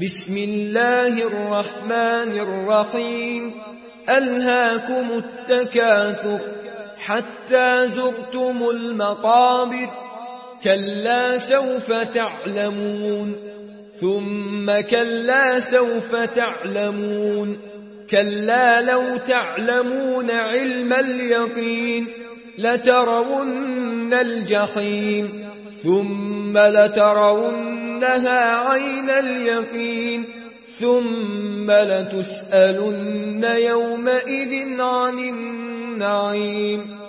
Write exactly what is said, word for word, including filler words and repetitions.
بسم الله الرحمن الرحيم ألهاكم التكاثر حتى زرتم المقابر كلا سوف تعلمون ثم كلا سوف تعلمون كلا لو تعلمون علم اليقين لترون الجحيم ثم لترونها عين اليقين ثم لتسألن يومئذ عن النعيم